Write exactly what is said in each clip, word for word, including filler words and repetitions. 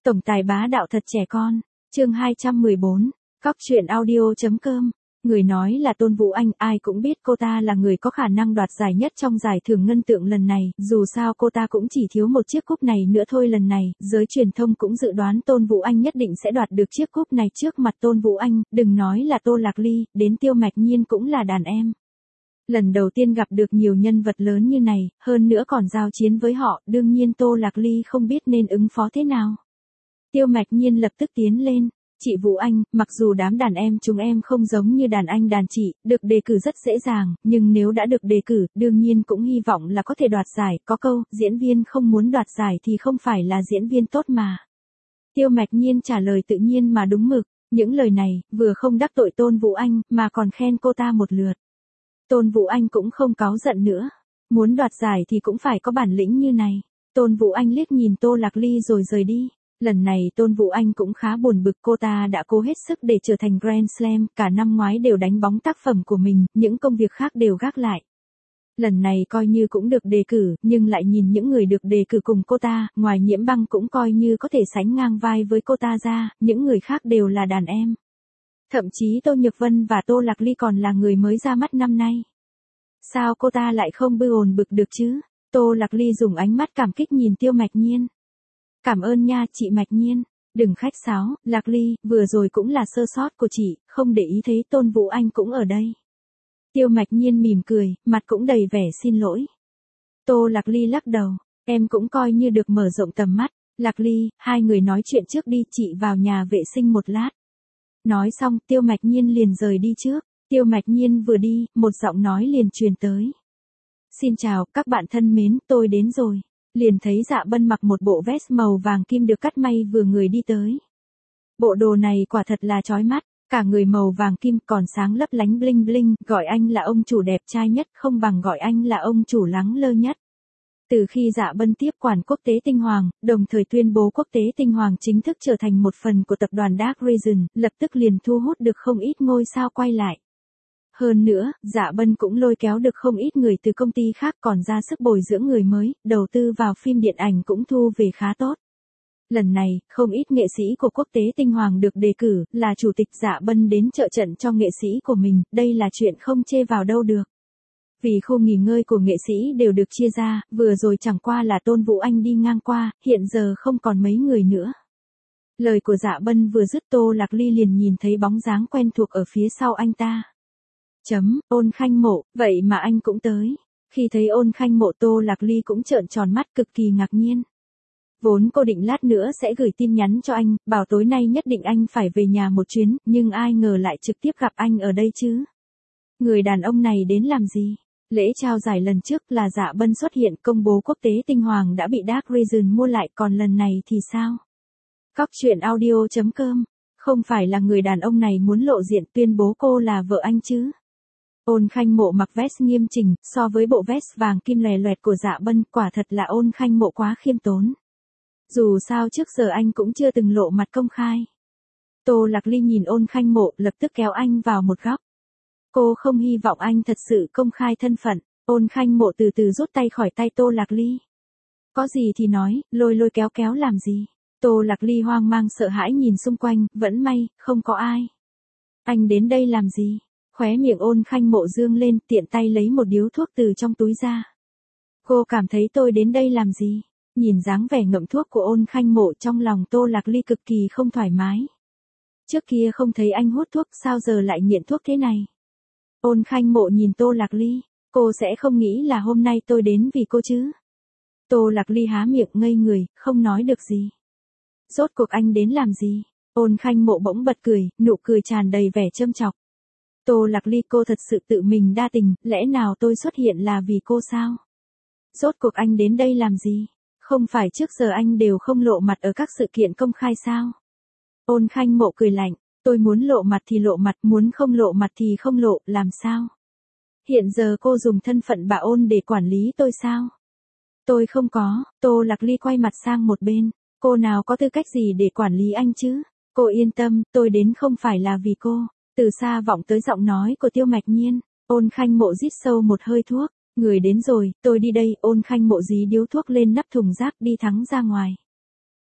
Tổng tài bá đạo thật trẻ con. Chương hai trăm mười bốn. Cóc truyện audio.com. Người nói là Tôn Vũ Anh, ai cũng biết cô ta là người có khả năng đoạt giải nhất trong giải thưởng ngân tượng lần này, dù sao cô ta cũng chỉ thiếu một chiếc cúp này nữa thôi. Lần này, giới truyền thông cũng dự đoán Tôn Vũ Anh nhất định sẽ đoạt được chiếc cúp này trước mặt Tôn Vũ Anh, đừng nói là Tô Lạc Ly, đến Tiêu Mạch Nhiên cũng là đàn em. Lần đầu tiên gặp được nhiều nhân vật lớn như này, hơn nữa còn giao chiến với họ, đương nhiên Tô Lạc Ly không biết nên ứng phó thế nào. Tiêu Mạch Nhiên lập tức tiến lên. Chị Vũ Anh, mặc dù đám đàn em chúng em không giống như đàn anh đàn chị, được đề cử rất dễ dàng, nhưng nếu đã được đề cử, đương nhiên cũng hy vọng là có thể đoạt giải, có câu, diễn viên không muốn đoạt giải thì không phải là diễn viên tốt mà. Tiêu Mạch Nhiên trả lời tự nhiên mà đúng mực, những lời này, vừa không đắc tội Tôn Vũ Anh, mà còn khen cô ta một lượt. Tôn Vũ Anh cũng không cáu giận nữa, muốn đoạt giải thì cũng phải có bản lĩnh như này. Tôn Vũ Anh liếc nhìn Tô Lạc Ly rồi rời đi. Lần này Tôn Vũ Anh cũng khá buồn bực, cô ta đã cố hết sức để trở thành Grand Slam, cả năm ngoái đều đánh bóng tác phẩm của mình, những công việc khác đều gác lại. Lần này coi như cũng được đề cử, nhưng lại nhìn những người được đề cử cùng cô ta, ngoài Nhiễm Băng cũng coi như có thể sánh ngang vai với cô ta ra, những người khác đều là đàn em. Thậm chí Tô Nhược Vân và Tô Lạc Ly còn là người mới ra mắt năm nay. Sao cô ta lại không bư ồn bực được chứ? Tô Lạc Ly dùng ánh mắt cảm kích nhìn Tiêu Mạch Nhiên. Cảm ơn nha chị Mạch Nhiên, đừng khách sáo, Lạc Ly, vừa rồi cũng là sơ sót của chị, không để ý thấy Tôn Vũ Anh cũng ở đây. Tiêu Mạch Nhiên mỉm cười, mặt cũng đầy vẻ xin lỗi. Tô Lạc Ly lắc đầu, em cũng coi như được mở rộng tầm mắt. Lạc Ly, hai người nói chuyện trước đi, chị vào nhà vệ sinh một lát. Nói xong, Tiêu Mạch Nhiên liền rời đi trước. Tiêu Mạch Nhiên vừa đi, một giọng nói liền truyền tới. Xin chào, các bạn thân mến, tôi đến rồi. Liền thấy Dạ Bân mặc một bộ vest màu vàng kim được cắt may vừa người đi tới. Bộ đồ này quả thật là chói mắt, cả người màu vàng kim còn sáng lấp lánh bling bling, gọi anh là ông chủ đẹp trai nhất không bằng gọi anh là ông chủ lắng lơ nhất. Từ khi Dạ Bân tiếp quản Quốc tế Tinh Hoàng, đồng thời tuyên bố Quốc tế Tinh Hoàng chính thức trở thành một phần của tập đoàn Dark Region, lập tức liền thu hút được không ít ngôi sao quay lại. Hơn nữa, Dạ Bân cũng lôi kéo được không ít người từ công ty khác còn ra sức bồi dưỡng người mới, đầu tư vào phim điện ảnh cũng thu về khá tốt. Lần này, không ít nghệ sĩ của Quốc tế Tinh Hoàng được đề cử, là chủ tịch Dạ Bân đến trợ trận cho nghệ sĩ của mình, đây là chuyện không chê vào đâu được. Vì khu nghỉ ngơi của nghệ sĩ đều được chia ra, vừa rồi chẳng qua là Tôn Vũ Anh đi ngang qua, hiện giờ không còn mấy người nữa. Lời của Dạ Bân vừa dứt, Tô Lạc Ly liền nhìn thấy bóng dáng quen thuộc ở phía sau anh ta. Chấm, Ôn Khanh Mộ, vậy mà anh cũng tới. Khi thấy Ôn Khanh Mộ, Tô Lạc Ly cũng trợn tròn mắt cực kỳ ngạc nhiên. Vốn cô định lát nữa sẽ gửi tin nhắn cho anh, bảo tối nay nhất định anh phải về nhà một chuyến, nhưng ai ngờ lại trực tiếp gặp anh ở đây chứ. Người đàn ông này đến làm gì? Lễ trao giải lần trước là Dạ Bân xuất hiện công bố Quốc tế Tinh Hoàng đã bị Dark Region mua lại, còn lần này thì sao? Cóc truyện audio.com, không phải là người đàn ông này muốn lộ diện tuyên bố cô là vợ anh chứ? Ôn Khanh Mộ mặc vest nghiêm chỉnh, so với bộ vest vàng kim lòe loẹt của Dạ Bân, quả thật là Ôn Khanh Mộ quá khiêm tốn. Dù sao trước giờ anh cũng chưa từng lộ mặt công khai. Tô Lạc Ly nhìn Ôn Khanh Mộ, lập tức kéo anh vào một góc. Cô không hy vọng anh thật sự công khai thân phận. Ôn Khanh Mộ từ từ rút tay khỏi tay Tô Lạc Ly. Có gì thì nói, lôi lôi kéo kéo làm gì? Tô Lạc Ly hoang mang sợ hãi nhìn xung quanh, vẫn may, không có ai. Anh đến đây làm gì? Khóe miệng Ôn Khanh Mộ dương lên, tiện tay lấy một điếu thuốc từ trong túi ra. Cô cảm thấy tôi đến đây làm gì? Nhìn dáng vẻ ngậm thuốc của Ôn Khanh Mộ, trong lòng Tô Lạc Ly cực kỳ không thoải mái. Trước kia không thấy anh hút thuốc, sao giờ lại nghiện thuốc thế này? Ôn Khanh Mộ nhìn Tô Lạc Ly, cô sẽ không nghĩ là hôm nay tôi đến vì cô chứ? Tô Lạc Ly há miệng ngây người, không nói được gì. Rốt cuộc anh đến làm gì? Ôn Khanh Mộ bỗng bật cười, nụ cười tràn đầy vẻ châm chọc. Tô Lạc Ly, cô thật sự tự mình đa tình, lẽ nào tôi xuất hiện là vì cô sao? Rốt cuộc anh đến đây làm gì? Không phải trước giờ anh đều không lộ mặt ở các sự kiện công khai sao? Ôn Khanh Mộ cười lạnh, tôi muốn lộ mặt thì lộ mặt, muốn không lộ mặt thì không lộ, làm sao? Hiện giờ cô dùng thân phận bà Ôn để quản lý tôi sao? Tôi không có. Tô Lạc Ly quay mặt sang một bên, cô nào có tư cách gì để quản lý anh chứ? Cô yên tâm, tôi đến không phải là vì cô. Từ xa vọng tới giọng nói của Tiêu Mạch Nhiên. Ôn Khanh Mộ rít sâu một hơi thuốc. Người đến rồi, tôi đi đây. Ôn Khanh Mộ dí điếu thuốc lên nắp thùng rác, đi thẳng ra ngoài.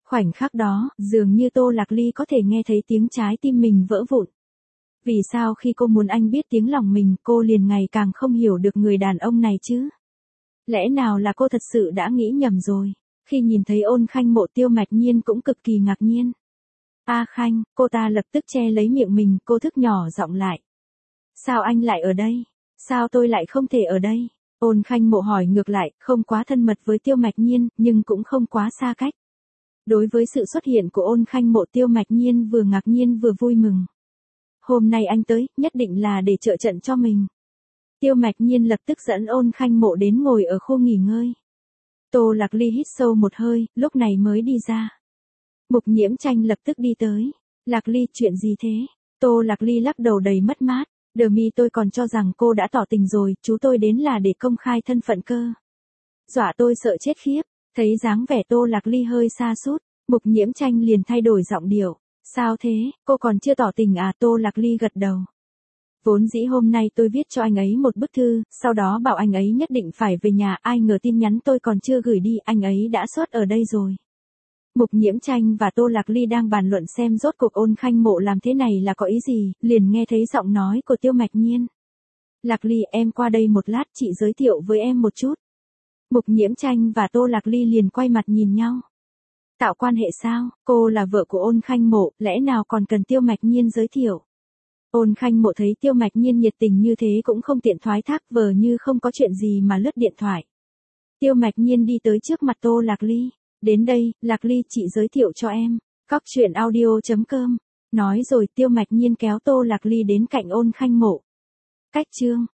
Khoảnh khắc đó, dường như Tô Lạc Ly có thể nghe thấy tiếng trái tim mình vỡ vụn. Vì sao khi cô muốn anh biết tiếng lòng mình, cô liền ngày càng không hiểu được người đàn ông này chứ? Lẽ nào là cô thật sự đã nghĩ nhầm rồi? Khi nhìn thấy Ôn Khanh Mộ, Tiêu Mạch Nhiên cũng cực kỳ ngạc nhiên. A Khanh, cô ta lập tức che lấy miệng mình, cô thức nhỏ giọng lại. Sao anh lại ở đây? Sao tôi lại không thể ở đây? Ôn Khanh Mộ hỏi ngược lại, không quá thân mật với Tiêu Mạch Nhiên, nhưng cũng không quá xa cách. Đối với sự xuất hiện của Ôn Khanh Mộ, Tiêu Mạch Nhiên vừa ngạc nhiên vừa vui mừng. Hôm nay anh tới, nhất định là để trợ trận cho mình. Tiêu Mạch Nhiên lập tức dẫn Ôn Khanh Mộ đến ngồi ở khu nghỉ ngơi. Tô Lạc Ly hít sâu một hơi, lúc này mới đi ra. Mục Nhiễm Tranh lập tức đi tới. Lạc Ly, chuyện gì thế? Tô Lạc Ly lắc đầu đầy mất mát. Đờ mi, tôi còn cho rằng cô đã tỏ tình rồi, chú tôi đến là để công khai thân phận cơ. Dọa tôi sợ chết khiếp. Thấy dáng vẻ Tô Lạc Ly hơi sa sút, Mục Nhiễm Tranh liền thay đổi giọng điệu. Sao thế, cô còn chưa tỏ tình à? Tô Lạc Ly gật đầu. Vốn dĩ hôm nay tôi viết cho anh ấy một bức thư, sau đó bảo anh ấy nhất định phải về nhà, ai ngờ tin nhắn tôi còn chưa gửi đi, anh ấy đã xuất ở đây rồi. Mục Nhiễm Tranh và Tô Lạc Ly đang bàn luận xem rốt cuộc Ôn Khanh Mộ làm thế này là có ý gì, liền nghe thấy giọng nói của Tiêu Mạch Nhiên. Lạc Ly, em qua đây một lát, chị giới thiệu với em một chút. Mục Nhiễm Tranh và Tô Lạc Ly liền quay mặt nhìn nhau. Tạo quan hệ sao? Cô là vợ của Ôn Khanh Mộ, lẽ nào còn cần Tiêu Mạch Nhiên giới thiệu? Ôn Khanh Mộ thấy Tiêu Mạch Nhiên nhiệt tình như thế cũng không tiện thoái thác, vờ như không có chuyện gì mà lướt điện thoại. Tiêu Mạch Nhiên đi tới trước mặt Tô Lạc Ly. Đến đây, Lạc Ly, chị giới thiệu cho em. Cóc truyện audio chấm com. Nói rồi Tiêu Mạch Nhiên kéo Tô Lạc Ly đến cạnh Ôn Khanh Mộ. Cách chương.